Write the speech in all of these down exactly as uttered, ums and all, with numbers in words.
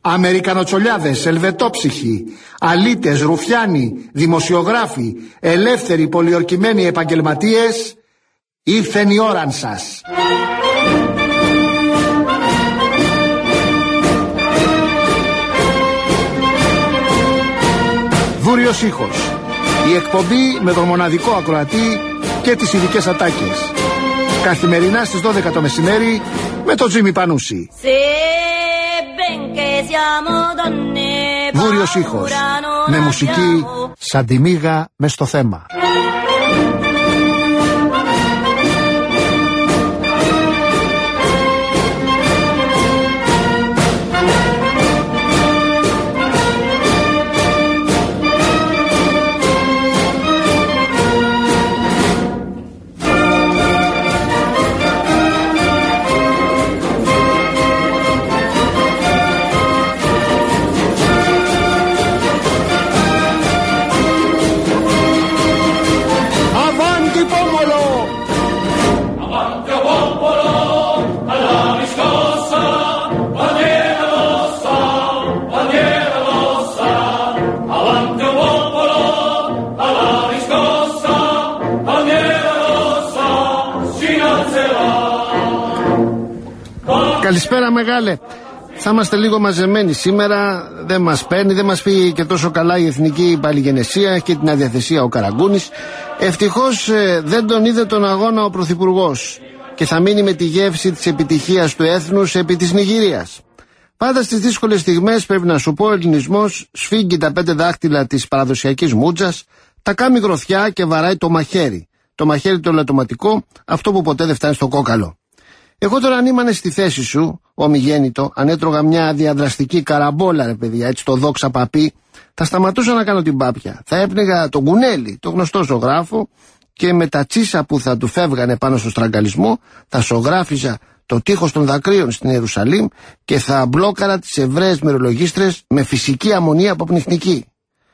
Αμερικανοτσολιάδες, ελβετόψυχοι, αλήτες, ρουφιάνοι, δημοσιογράφοι, ελεύθεροι πολιορκημένοι επαγγελματίες, ήρθεν η ώραν σας. Βούριος ήχος. Η εκπομπή με τον μοναδικό ακροατή και τις ειδικές ατάκες. Καθημερινά στις δώδεκα το μεσημέρι με τον Τζίμι Πανούση. Βούριος ήχος. Με μουσική σαν τη μύγα μες στο θέμα. Καλησπέρα μεγάλε. Θα είμαστε λίγο μαζεμένοι σήμερα. Δεν μας παίρνει, δεν μας πήγε και τόσο καλά η εθνική παλιγενεσία και την αδιαθεσία ο Καραγκούνης. Ευτυχώς ε, δεν τον είδε τον αγώνα ο Πρωθυπουργός και θα μείνει με τη γεύση της επιτυχίας του έθνους επί της Νιγηρίας. Πάντα στις δύσκολες στιγμές πρέπει να σου πω, ο ελληνισμός σφίγγει τα πέντε δάχτυλα της παραδοσιακής μούτζας, τα κάνει γροθιά και βαράει το μαχαίρι. Το μαχαίρι το λατωματικό, αυτό που ποτέ δεν φτάνει στο κόκαλο. Εγώ τώρα αν ήμανε στη θέση σου, ομιγέννητο, αν έτρωγα μια διαδραστική καραμπόλα, ρε παιδιά, έτσι το δόξα παπί, θα σταματούσα να κάνω την πάπια. Θα έπνιγα τον Κουνέλη, το γνωστό ζωγράφο, και με τα τσίσα που θα του φεύγανε πάνω στο στραγγαλισμό, θα ζωγράφιζα το τείχος των δακρύων στην Ιερουσαλήμ και θα μπλόκαρα τις Εβραίες μυρολογίστρες με φυσική αμμονία αποπνιχνική.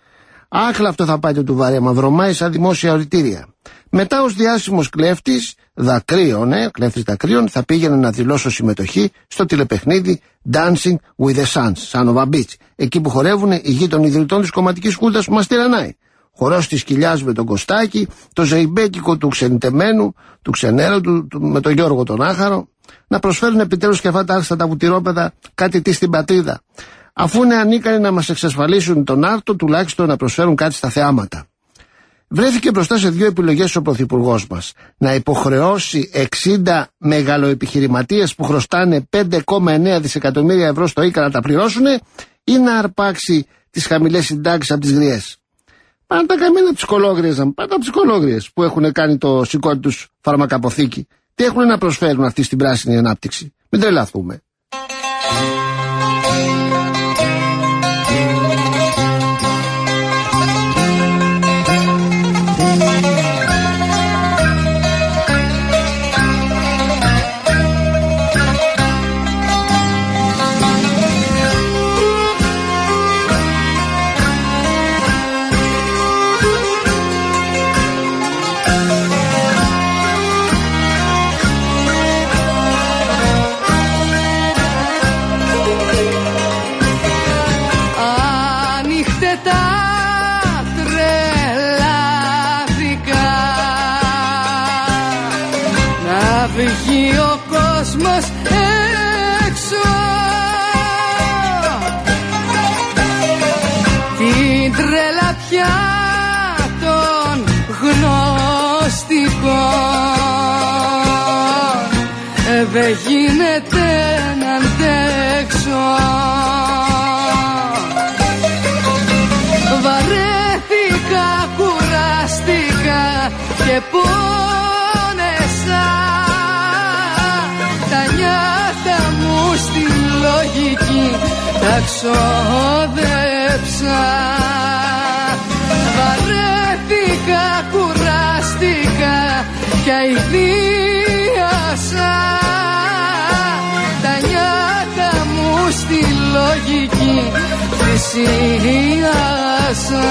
Άχλα αυτό θα πάτε του βαρέα, μα βρωμάει σαν δημόσια οριτήρια. Μετά ως διάσημος κλέφτης δακρύων, ε, κλέφτης δακρύων, θα πήγαινε να δηλώσω συμμετοχή στο τηλεπαιχνίδι Dancing with the Suns, Son of a Bitch, εκεί που χορεύουν οι γη των ιδρυτών της κομματικής χούντας που μας τυραννάει. Χορός της κοιλιάς με τον Κωστάκη, το ζεϊμπέκικο του ξενιτεμένου, του ξενέρου, του, του, με τον Γιώργο τον Άχαρο, να προσφέρουν επιτέλους και αυτά τα άρχιστα βουτυρόπεδα κάτι τι στην πατρίδα. Αφού είναι ανίκανοι να μας εξασφαλίσουν τον άρτο, τουλάχιστον να προσφέρουν κάτι στα θεάματα. Βρέθηκε μπροστά σε δύο επιλογές ο Πρωθυπουργός μας. Να υποχρεώσει εξήντα μεγαλοεπιχειρηματίες που χρωστάνε πέντε κόμμα εννέα δισεκατομμύρια ευρώ στο ΙΚΑ να τα πληρώσουν, ή να αρπάξει τις χαμηλές συντάξεις από τις γριές. Πάνε τα καμένα ψυχολόγριες, πάνε τα ψυχολόγριες που έχουν κάνει το σηκώτη τους φαρμακαποθήκη. Τι έχουν να προσφέρουν αυτή στην πράσινη ανάπτυξη. Μην τρελαθούμε. Βγει ο κόσμος έξω, την τρέλα πια των γνωστικών δεν γίνεται να αντέξω. Βαρέθηκα, κουράστηκα και πόνεσα, τα νιάτα μου στη λογική τα ξόδεψα. Βαρέθηκα, κουράστηκα και αηδίασα, τα νιάτα μου στη λογική θυσίασα.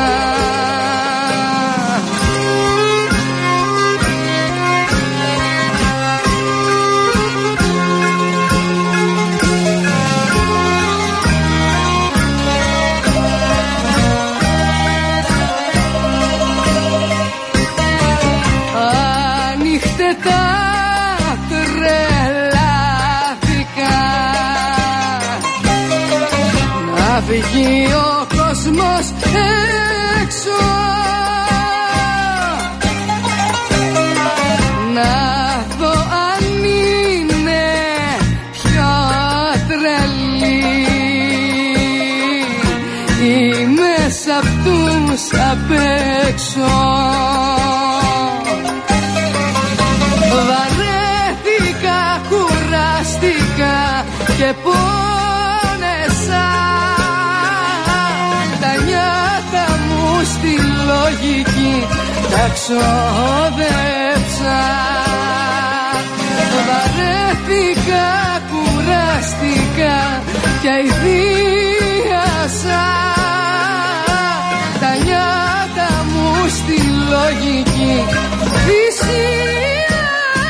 βγει ο κόσμος έξω, να δω αν είναι πιο τρελή ή μέσα απ' τους απ' έξω. Βαρέθηκα, κουράστηκα και πόνεσα, τα νιάτα μου στη λογική τα ξόδεψα. Βαρέθηκα, κουράστηκα και αηδίασα, τα νιάτα μου στη λογική θυσίασα.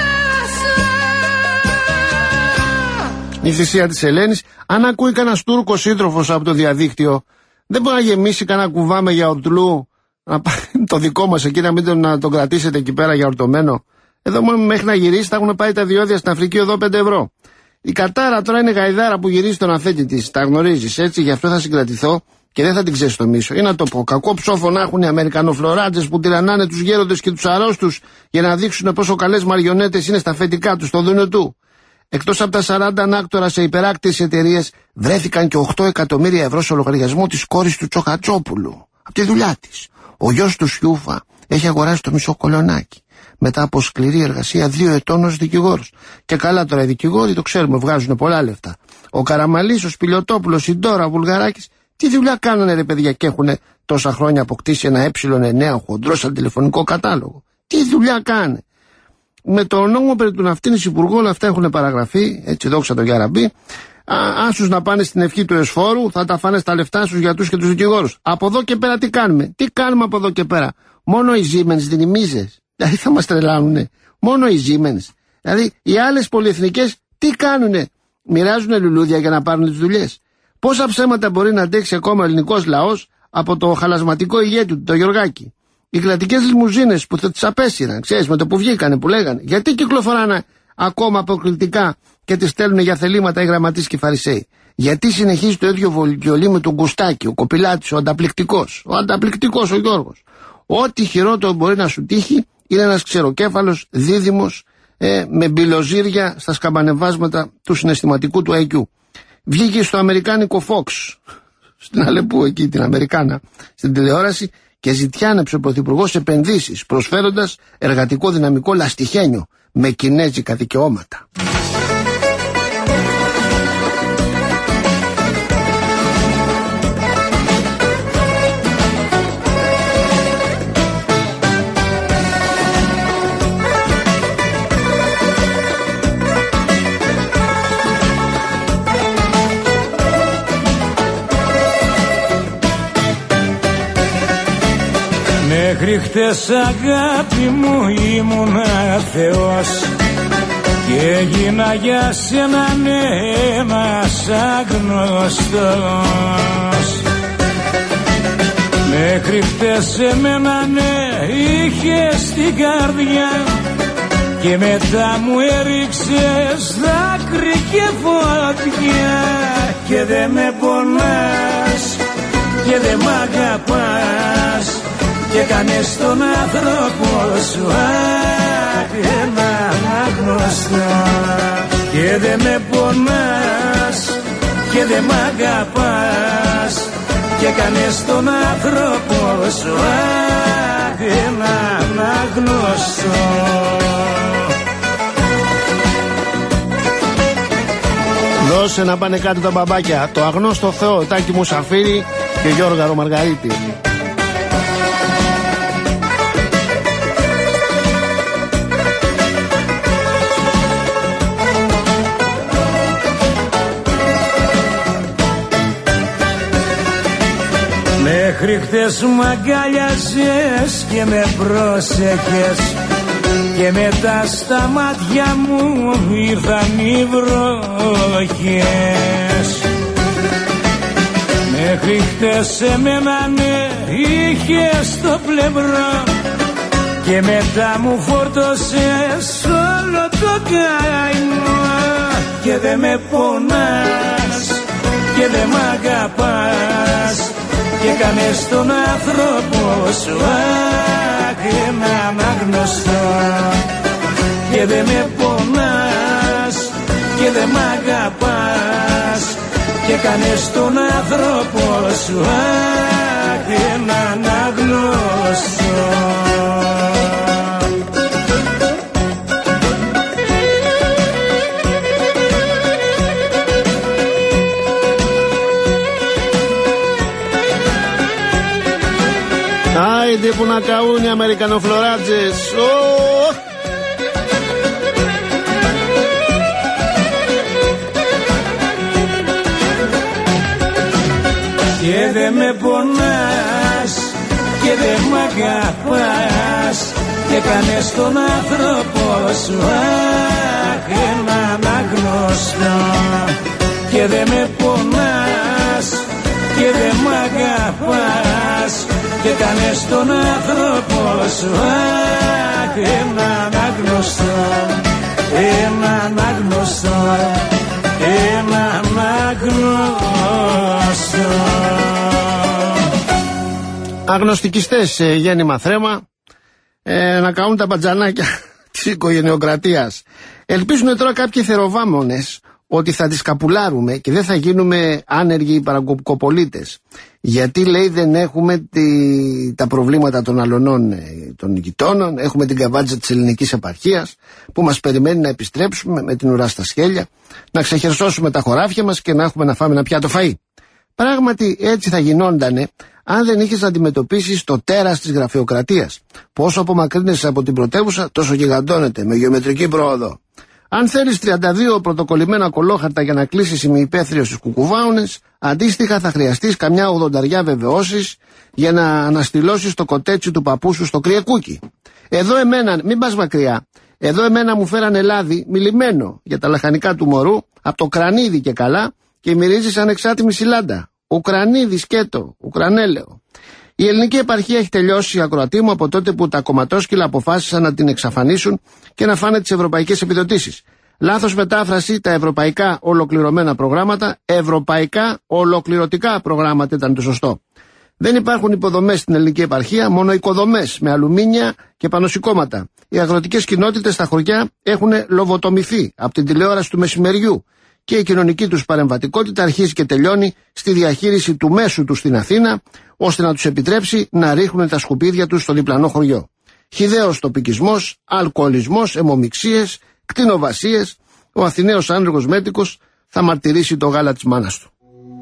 Η θυσία της Ελένης. Αν ακούει κανένας Τούρκος σύντροφος από το διαδίκτυο, δεν μπορεί να γεμίσει κανένα κουβά με γιαουρτλού, να πάει το δικό μας εκεί, να μην τον, να τον κρατήσετε εκεί πέρα γιαουρτωμένο. Εδώ μόνο μέχρι να γυρίσει θα έχουν πάει τα διόδια στην Αφρική εδώ πέντε ευρώ. Η Κατάρα τώρα είναι γαϊδάρα που γυρίζει τον αφέντη της, τα γνωρίζεις έτσι, γι' αυτό θα συγκρατηθώ και δεν θα την ξεστομίσω. Ή να το πω, κακό ψόφο να έχουν οι Αμερικανοφλωράτζες που τυραννάνε τους γέροντες και τους αρρώστους για να δείξουν πόσο καλές μαριονέτες είναι στα αφεντικά τους, στο δούνο του. Εκτός από τα σαράντα ανάκτορα σε υπεράκτιες εταιρείες, βρέθηκαν και οκτώ εκατομμύρια ευρώ στο λογαριασμό της κόρης του Τσοχατσόπουλου. Από τη δουλειά της. Ο γιος του Σιούφα έχει αγοράσει το μισό κολονάκι. Μετά από σκληρή εργασία δύο ετών ως δικηγόρος. Και καλά τώρα οι δικηγόροι, το ξέρουμε, βγάζουν πολλά λεφτά. Ο Καραμαλής, ο Σπηλιοτόπουλος, η Ντόρα, ο Βουλγαράκης, τι δουλειά κάνανε ρε παιδιά και έχουν τόσα χρόνια αποκτήσει ένα ε εννέα χοντρό σαν τηλεφωνικό κατάλογο. Τι δουλειά κάνε. Με το νόμο περί του ναυτίνης υπουργού όλα αυτά έχουν παραγραφεί, έτσι δόξα το Γιαραμπή. Άσους να πάνε στην ευχή του εσφόρου, θα τα φάνε στα λεφτά στους γιατρούς και τους δικηγόρους. Από εδώ και πέρα τι κάνουμε, τι κάνουμε από εδώ και πέρα. Μόνο οι Siemens δίνει μίζες. Δηλαδή θα μας τρελάνουνε. Μόνο οι Siemens. Δηλαδή οι άλλες πολυεθνικές τι κάνουνε. Μοιράζουνε λουλούδια για να πάρουν τις δουλειές. Πόσα ψέματα μπορεί να αντέξει ακόμα ο ελληνικός λαός από το χαλασματικό ηγέτη του, το Γιωργάκη. Οι κρατικές λιμουζίνες που θα τις απέσυραν, ξέρεις, με το που βγήκανε, που λέγανε. Γιατί κυκλοφοράνε ακόμα αποκριτικά και τις στέλνουν για θελήματα οι γραμματείς και οι φαρισαίοι. Γιατί συνεχίζει το ίδιο βιολί με τον Κουστάκη, ο Κοπηλάτης, ο ανταπληκτικός. Ο ανταπληκτικός ο Γιώργος. Ό,τι χειρότερο μπορεί να σου τύχει είναι ένας ξεροκέφαλος δίδυμος ε, με μπιλοζύρια στα σκαμπανεβάσματα του συναισθηματικού του άι κιου. Βγήκε στο αμερικάνικο Fox, στην Αλεπού εκεί την Αμερικάνα, στην τηλεόραση και ζητιάνεψε ο Πρωθυπουργός επενδύσεις προσφέροντας εργατικό δυναμικό λαστιχένιο με κινέζικα δικαιώματα. Μέχρι χτες αγάπη μου ήμουνα Θεός και έγινα για σένα ένας άγνωστος. Μέχρι χτες εμένα ναι είχες στην καρδιά και μετά μου έριξες δάκρυ και φωτιά και δεν με πονάς και δεν μ' αγαπάς και κάνες τον άνθρωπο σου ένα άγνωστο και δεν με πονάς και δεν μ' αγαπάς και κάνες τον άνθρωπο σου ένα άγνωστο. Δώσε να πάνε κάτω τα μπαμπάκια. Το αγνώστο Θεό, Τάκη Μουσαφίρη και Γιώργαρο Μαργαρίτη. Μέχρι χτες μ' αγκάλιαζες και με πρόσεχες και μετά στα μάτια μου ήρθαν οι βροχές. Μέχρι χτες εμένα ναι είχες στο πλευρό και μετά μου φόρτωσες όλο το καημό και δεν με πονάς και δεν μ' αγαπάς και κάνες τον άνθρωπο σου αχ έναν άγνωστο και δεν με πονάς και δεν μ' αγαπάς και κάνες τον άνθρωπο σου αχ έναν άγνωστο. Άιντε που να καούν οι Αμερικανοφλωράτζες. Oh! Και δε με πονάς και δε μ' αγαπάς και κάνες τον άνθρωπο σου αχ έναν άγνωστο και δε με πονάς και δε μ' αγαπάς και κάνες τον άνθρωπο σου αχ έναν άγνωστο έναν άγνωστο έναν άγνωστο. Αγνωστικιστές ε, γέννημα θρέμα ε, να κάνουν τα μπατζανάκια της οικογενειοκρατίας. Ελπίζουν τώρα κάποιοι θεροβάμονες ότι θα τις καπουλάρουμε και δεν θα γίνουμε άνεργοι παρακοπολίτες. Γιατί λέει δεν έχουμε τη, τα προβλήματα των αλωνών των γειτόνων, έχουμε την καβάτζα της ελληνικής επαρχίας που μας περιμένει να επιστρέψουμε με την ουρά στα σχέλια, να ξεχερσώσουμε τα χωράφια μας και να έχουμε να φάμε ένα πιάτο φαΐ. Πράγματι έτσι θα γινόντανε αν δεν είχες να αντιμετωπίσεις το τέρας της γραφειοκρατίας. Πόσο απομακρύνεσαι από την πρωτεύουσα τόσο γιγαντώνεται με γεωμετρική πρόοδο. Αν θέλεις τριάντα δύο πρωτοκολλημένα κολόχαρτα για να κλείσεις ημιυπαίθριο στους κουκουβάουνες, αντίστοιχα θα χρειαστείς καμιά ογδονταριά βεβαιώσεις για να αναστηλώσεις το κοτέτσι του παππού σου στο κρυεκούκι. Εδώ εμένα, μην πας μακριά, εδώ εμένα μου φέρανε λάδι μιλημένο για τα λαχανικά του μωρού, από το κρανίδι και καλά, και μυρίζει σαν εξάτιμη σιλάντα. Ουκρανίδι σκέτο, ουκρανέλαιο. Η ελληνική επαρχία έχει τελειώσει, ακροατή μου, από τότε που τα κομματόσκυλα αποφάσισαν να την εξαφανίσουν και να φάνε τις ευρωπαϊκές επιδοτήσεις. Λάθος μετάφραση, τα ευρωπαϊκά ολοκληρωμένα προγράμματα, ευρωπαϊκά ολοκληρωτικά προγράμματα ήταν το σωστό. Δεν υπάρχουν υποδομές στην ελληνική επαρχία, μόνο οικοδομές με αλουμίνια και πανωσηκώματα. Οι αγροτικές κοινότητες στα χωριά έχουν λοβοτομηθεί από την τηλεόραση του μεσημεριού και η κοινωνική τους παρεμβατικότητα αρχίζει και τελειώνει στη διαχείριση του μέσου τους στην Αθήνα, ώστε να τους επιτρέψει να ρίχνουν τα σκουπίδια τους στο διπλανό χωριό. Χυδαίος τοπικισμός, αλκοολισμός, αιμομιξίες, κτηνοβασίες. Ο Αθηναίος άνεργος μέτικος θα μαρτυρήσει το γάλα της μάνας του.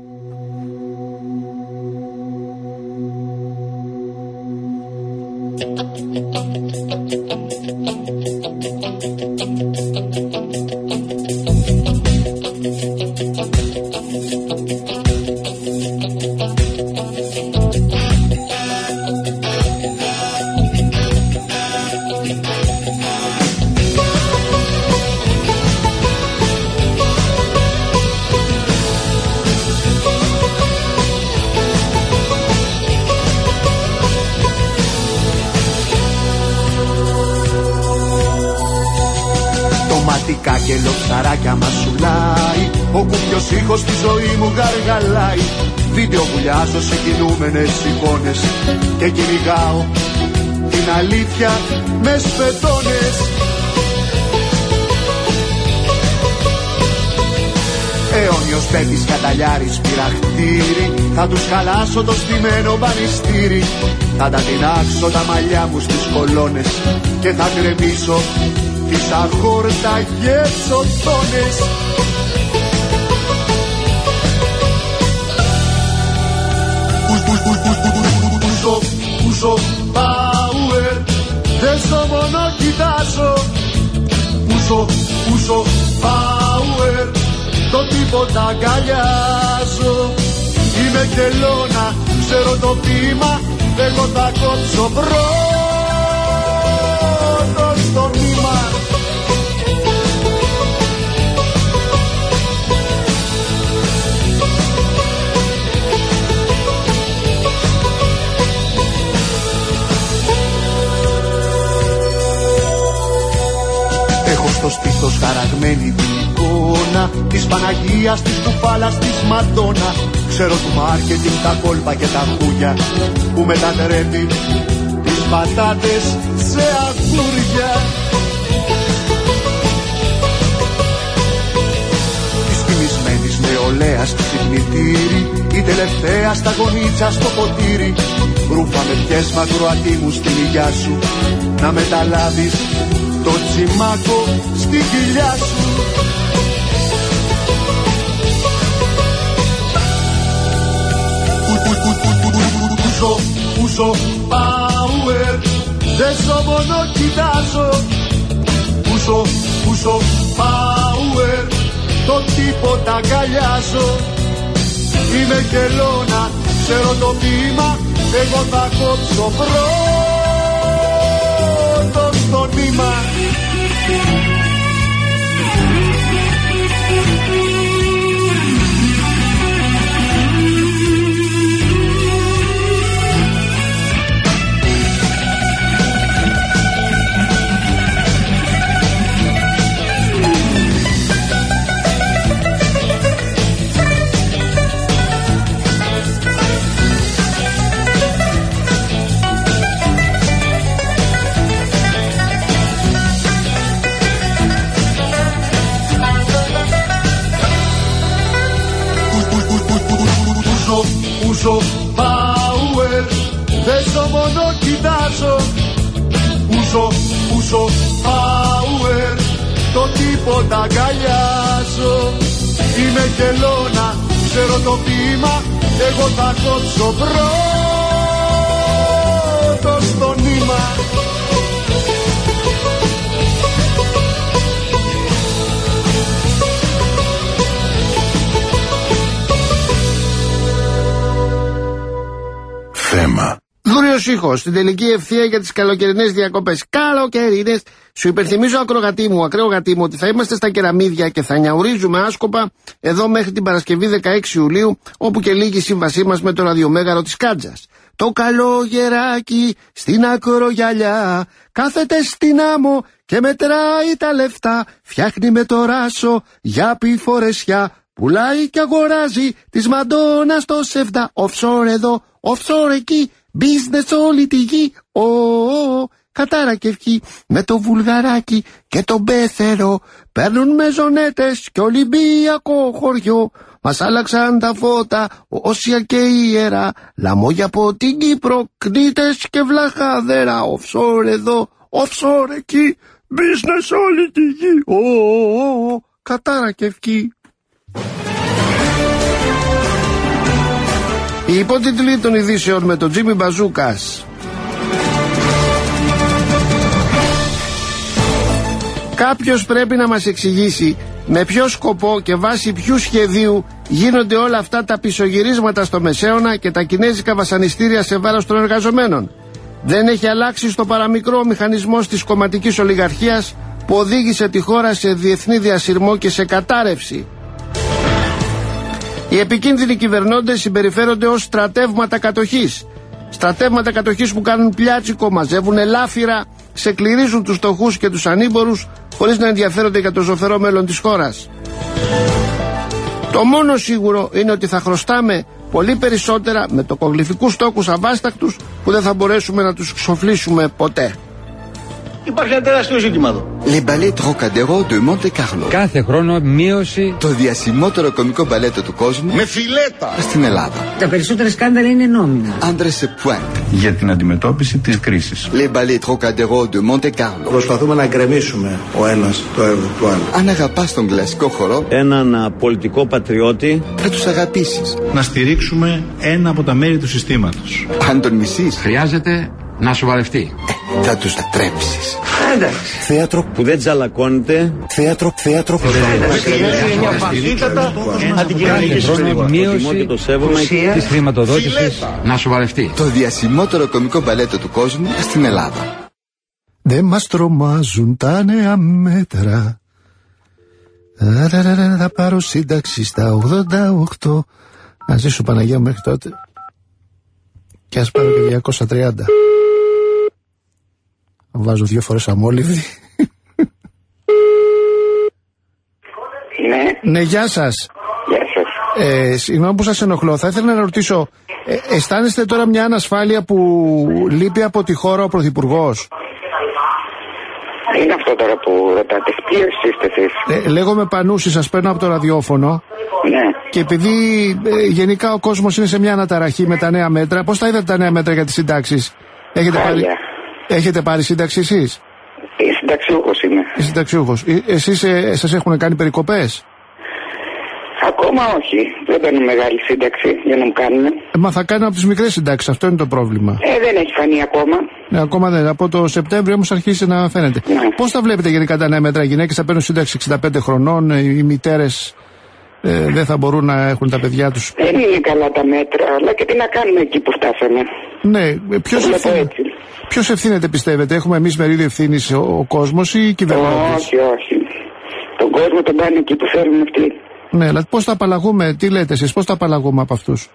Και λοξαράκια μας σουλάει, ο κουπιος ήχος στη ζωή μου γαργαλάει. Βίντεο βουλιάζω σε κινούμενες εικόνες και κυνηγάω την αλήθεια με σπετώνες. Αιώνιος πέτης καταλιάρης πειραχτήρι, θα τους χαλάσω το στημένο μπανιστήρι. Θα τα τεινάξω τα μαλλιά μου στις κολόνες και θα γκρεμίσω τις αχόρταγες οθόνες. Πούσο, πούσο, power, δεν στο μόνο κοιτάζω. Πούσο, πούσο, power, το τίποτα αγκαλιάζω. Είμαι κελώνα, ξέρω το ποίημα, εγώ θα κόψω πρώτο στο νήμα. Έχω στο στήθος χαραγμένη την εικόνα εικόνα της Παναγίας, της Κουφάλας, της Μαντόνα. Ξέρω του μάρκετινγκ τα κόλπα και τα χούγια που μετατρέπει τις πατάτες σε αγγούρια. Της κοιμισμένης νεολαίας στη θυγνητήρη, η τελευταία στα γονίτσα στο ποτήρι. Ρούφα με πιες μακροατή μου στην υγειά σου, να μεταλάβεις το τσιμάκο στη κοιλιά σου. Ούσο, ούσο, power, δεν σ' μόνο κοιτάζω. Ούσο, ούσο, power, το τίποτα αγκαλιάζω. Είμαι κελώνα, ξέρω το ποίημα, εγώ θα κόψω πρώτο στο νήμα. Ούσο, power, δεν σ' μόνο κοιτάζω. Ούσο, ούσο, power, το τίποτα αγκαλιάζω. Είμαι κελώνα, ξέρω το ποίημα, εγώ θα κόψω πρώτο στο νήμα. Θέμα. Δούριος ήχος στην τελική ευθεία για τις καλοκαιρινές διακοπές. Καλοκαιρινές. Σου υπενθυμίζω, ακρογατή μου, ακραίο γατί μου, ότι θα είμαστε στα Κεραμίδια και θα νιαουρίζουμε άσκοπα εδώ μέχρι την Παρασκευή δεκαέξι Ιουλίου, όπου και λήγει η σύμβασή μας με το ραδιομέγαρο της Κάντζας. Το καλογεράκι στην ακρογιαλιά κάθεται στην άμμο και μετράει τα λεφτά. Φτιάχνει με το ράσο για πιφορεσιά. Πουλάει και αγοράζει της Μαντόνα στο Σεβδά. Offshore εδώ, offshore εκεί, business όλη τη γη. Ω, κατάρα και ευχή με το βουλγαράκι και τον πέθερο. Παίρνουν μεζονέτες και Ολυμπιακό χωριό. Μας άλλαξαν τα φώτα, όσια και ιερά. Λαμόγια από την Κύπρο, κνήτες και βλαχαδέρα. Offshore εδώ, offshore εκεί, business όλη τη γη. Ω, κατάρα και ευχή. Οι υπότιτλοι των ειδήσεων με τον Τζίμι Μπαζούκας. Κάποιος πρέπει να μας εξηγήσει με ποιο σκοπό και βάσει ποιου σχεδίου γίνονται όλα αυτά τα πισωγυρίσματα στο Μεσαίωνα και τα κινέζικα βασανιστήρια σε βάρος των εργαζομένων. Δεν έχει αλλάξει στο παραμικρό ο μηχανισμός της κομματικής ολιγαρχίας που οδήγησε τη χώρα σε διεθνή διασυρμό και σε κατάρρευση. Οι επικίνδυνοι κυβερνώντες συμπεριφέρονται ως στρατεύματα κατοχής. Στρατεύματα κατοχής που κάνουν πλιάτσικο, μαζεύουν ελάφυρα, ξεκληρίζουν τους φτωχούς και τους ανήμπορους χωρίς να ενδιαφέρονται για το ζωφερό μέλλον της χώρας. Το μόνο σίγουρο είναι ότι θα χρωστάμε πολύ περισσότερα με τοκογλυφικούς τόκους αβάστακτους που δεν θα μπορέσουμε να τους ξοφλήσουμε ποτέ. Υπάρχει ένα τεράστιο ζήτημα εδώ. Les ballets Trocadéro de Monte Carlo. Κάθε χρόνο μείωση. Το διασημότερο κομικό μπαλέτο του κόσμου. Με φιλέτα. Στην Ελλάδα. Τα περισσότερα σκάνδαλα είναι νόμιμα. André se pointe. Για την αντιμετώπιση της κρίσης. Les ballets Trocadéro de Monte Carlo. Προσπαθούμε να γκρεμίσουμε ο ένας το έργο του άλλου. Αν αγαπάς τον κλασικό χορό, έναν πολιτικό πατριώτη, θα τους αγαπήσεις. Να στηρίξουμε ένα από τα μέρη του συστήματος. Αν τον μισείς, Χρειάζεται να σοβαρευτεί. Ε, θα τους τρέψεις. εντάξει. Θέατρο που δεν τζαλακώνεται. Θέατρο, θέατρο που δεν Κάθε χρόνο μείωση της χρηματοδότησης να σοβαρευτεί. Το διασημότερο κομικό μπαλέτο του κόσμου στην Ελλάδα. Δεν μας τρομάζουν τα νέα μέτρα. Θα πάρω σύνταξη στα ογδόντα οκτώ. Να ζήσω Παναγία μέχρι τότε. Και ας πάρω και διακόσια τριάντα. Βάζω δύο φορές αμόλυβδη. Ναι. Ναι, γεια σας. Γεια σας. Ε, συγγνώμη που σας ενοχλώ. Θα ήθελα να ρωτήσω, ε, αισθάνεστε τώρα μια ανασφάλεια που λείπει από τη χώρα ο Πρωθυπουργός? Είναι αυτό τώρα που ρωτάτε. Ποιος είστε εσείς? Ε, λέγομαι Πανούση, σας παίρνω από το ραδιόφωνο. Ναι. Και επειδή ε, γενικά ο κόσμος είναι σε μια αναταραχή με τα νέα μέτρα, πώς θα είδατε τα νέα μέτρα για τις συντάξεις? Έχετε πάρει, έχετε πάρει σύνταξη εσείς? Ε, συνταξιούχος είμαι. Ε, συνταξιούχος. Ε, εσείς ε, σας έχουν κάνει περικοπές? Ακόμα όχι. Δεν παίρνω μεγάλη σύνταξη για να μου κάνουν. Ε, μα θα κάνουν από τις μικρές συντάξεις, αυτό είναι το πρόβλημα. Ε, δεν έχει φανεί ακόμα. Ναι, ακόμα δεν. Από το Σεπτέμβριο όμως αρχίσει να φαίνεται. Ναι. Πώς τα βλέπετε γενικά τα νέα μέτρα? Οι γυναίκες θα παίρνουν σύνταξη εξήντα πέντε χρονών, οι μητέρες ε, δεν θα μπορούν να έχουν τα παιδιά τους. Δεν είναι καλά τα μέτρα, αλλά και τι να κάνουμε εκεί που φτάσαμε. Ναι, ποιος ευθύνεται, ποιος ευθύνεται πιστεύετε? Έχουμε εμείς μερίδιο ευθύνης ο, ο κόσμος ή οι κυβερνώντες? Όχι, όχι. Τον κόσμο τον κάνει εκεί που θέλουν αυτοί. Ναι, αλλά πώς θα απαλλαγούμε, τι λέτε εσείς, πώς θα απαλλαγούμε από αυτούς?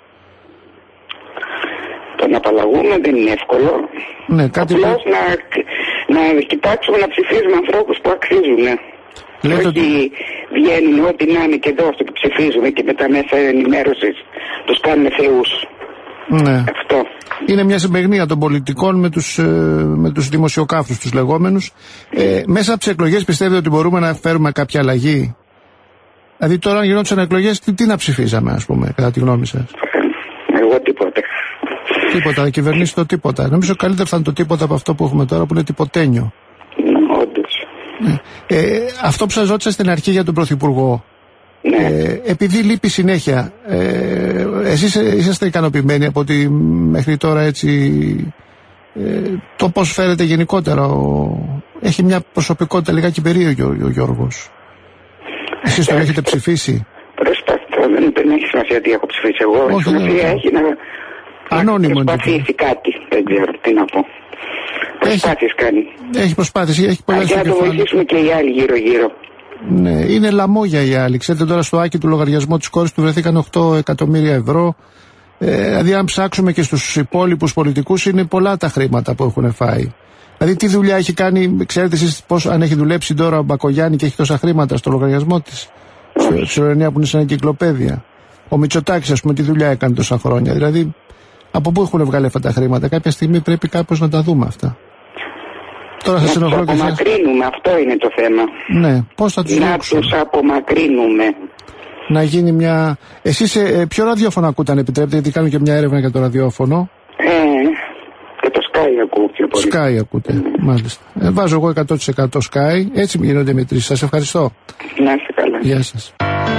Το να απαλλαγούμε δεν είναι εύκολο. Ναι, κάτι απλώς που... να, να κοιτάξουμε να ψηφίζουμε ανθρώπους που αξίζουν. Λέτε όχι ότι... βγαίνουν ό,τι να είναι και δώστε και ψηφίζουμε και με τα μέσα ενημέρωσης τους κάνουν θεούς. Ναι. Αυτό. Είναι μια συμπαιγνία των πολιτικών με τους, ε, με τους δημοσιοκάφρους τους λεγόμενους. Ε, μέσα από τις εκλογές πιστεύετε ότι μπορούμε να φέρουμε κάποια αλλαγή? Δηλαδή τώρα αν γινόντουσαν εκλογές, τι, τι να ψηφίζαμε, ας πούμε, κατά τη γνώμη σας? Εγώ τίποτα. Τίποτα, θα κυβερνήσει το τίποτα. Νομίζω καλύτερα θα είναι το τίποτα από αυτό που έχουμε τώρα, που είναι τυποτένιο. Ναι, όντως. Ναι. Ε, αυτό που σας ρώτησα στην αρχή για τον Πρωθυπουργό, ναι. ε, επειδή λείπει συνέχεια, ε, εσείς είσαστε ικανοποιημένοι από ότι μέχρι τώρα έτσι ε, το πώς φέρεται γενικότερα? Ο, έχει μια προσωπικότητα λιγάκι περίεργη ο, ο Γιώργος. Εσείς τον έχετε ψηφίσει? Προσπαθώ, δεν, δεν έχει σημασία τι έχω ψηφίσει εγώ. Όχι, σημασία ναι. έχει να, ανώνυμο να προσπαθήσει κάτι. Δεν ξέρω τι να πω. Προσπάθειες κάνει. Έχει προσπάθειες, έχει πολλά για να το βοηθήσουμε και οι άλλοι γύρω-γύρω. Ναι, είναι λαμόγια οι άλλοι. Ξέρετε τώρα στο Άκη του λογαριασμό της κόρης του βρεθήκαν οκτώ εκατομμύρια ευρώ. Ε, δηλαδή αν ψάξουμε και στους υπόλοιπους πολιτικούς είναι πολλά τα χρήματα που έχουν φάει. Δηλαδή τι δουλειά έχει κάνει, ξέρετε εσείς πώς, αν έχει δουλέψει τώρα ο Μπακογιάννη και έχει τόσα χρήματα στο λογαριασμό της, στη Σιρενία που είναι σαν εγκυκλοπαίδεια. Ο Μητσοτάκης ας πούμε τι δουλειά έκανε τόσα χρόνια. Δηλαδή από πού έχουν βγάλει αυτά τα χρήματα? Κάποια στιγμή πρέπει κάπως να τα δούμε αυτά. Τώρα σας ενοχλώ και εσάς. Να τους απομακρύνουμε, αυτό είναι το θέμα. Ναι, πώς θα τους Να δείξουμε? τους απομακρύνουμε. Να γίνει μια... Εσείς ε, ποιο ραδιόφωνο ακούτε αν επιτρέπετε, γιατί κάνω και μια έρευνα για το ραδιόφωνο? Ε, και το Sky ακούω πιο πολύ. Sky ακούτε, mm. μάλιστα. Ε, βάζω εγώ εκατό τοις εκατό Sky, έτσι γίνονται οι μετρήσεις. Σας ευχαριστώ. Να είστε καλά. Γεια σας.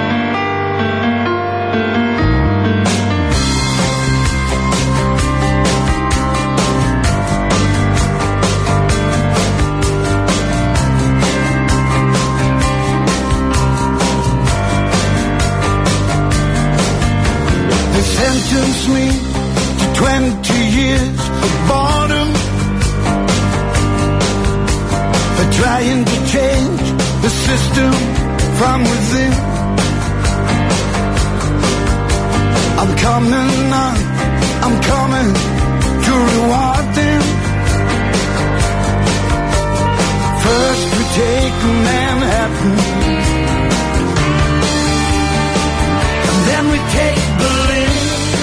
Sentence me to twenty years of boredom for trying to change the system from within. I'm coming on, I'm coming to reward them. First we take Manhattan, and then we take Berlin.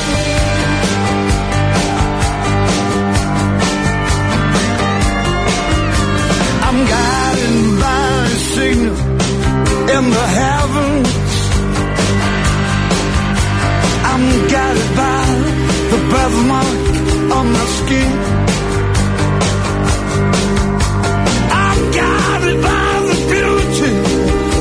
I'm guided by a signal in the heavens. I'm guided by the birthmark on my skin. I'm guided by the beauty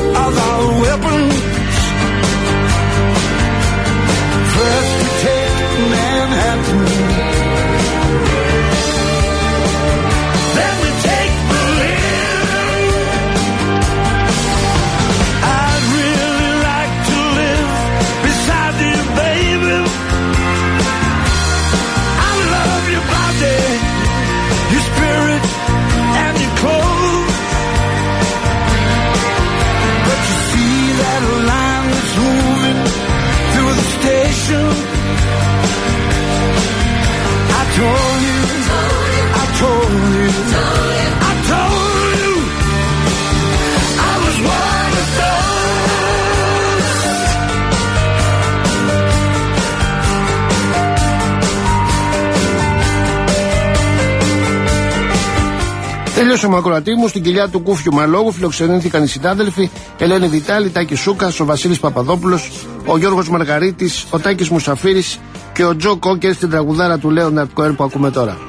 Τελείωσε ο Μακροατή μου, στην κοιλιά του Κούφιου Μαλόγου φιλοξενήθηκαν οι συνάδελφοι Ελένη Βιτάλη, Τάκη Σούκας, ο Βασίλης Παπαδόπουλος, ο Γιώργος Μαργαρίτης, ο Τάκης Μουσαφίρης και ο Τζο Κόκερ στην τραγουδάρα του Λέοναρτ Κοέρ που ακούμε τώρα.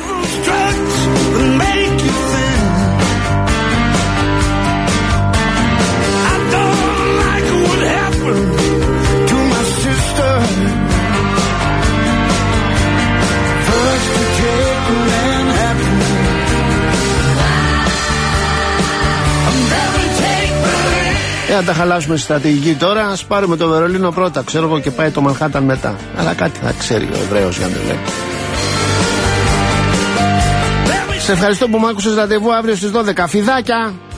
Ε, αν τα χαλάσουμε στη στρατηγική τώρα, ας πάρουμε το Βερολίνο πρώτα, ξέρω εγώ, και πάει το Μανχάταν μετά. Αλλά κάτι θα ξέρει ο Εβραίος για να το λέει. Σε ευχαριστώ που μ' άκουσες. Ραντεβού αύριο στις δώδεκα. Φιδάκια!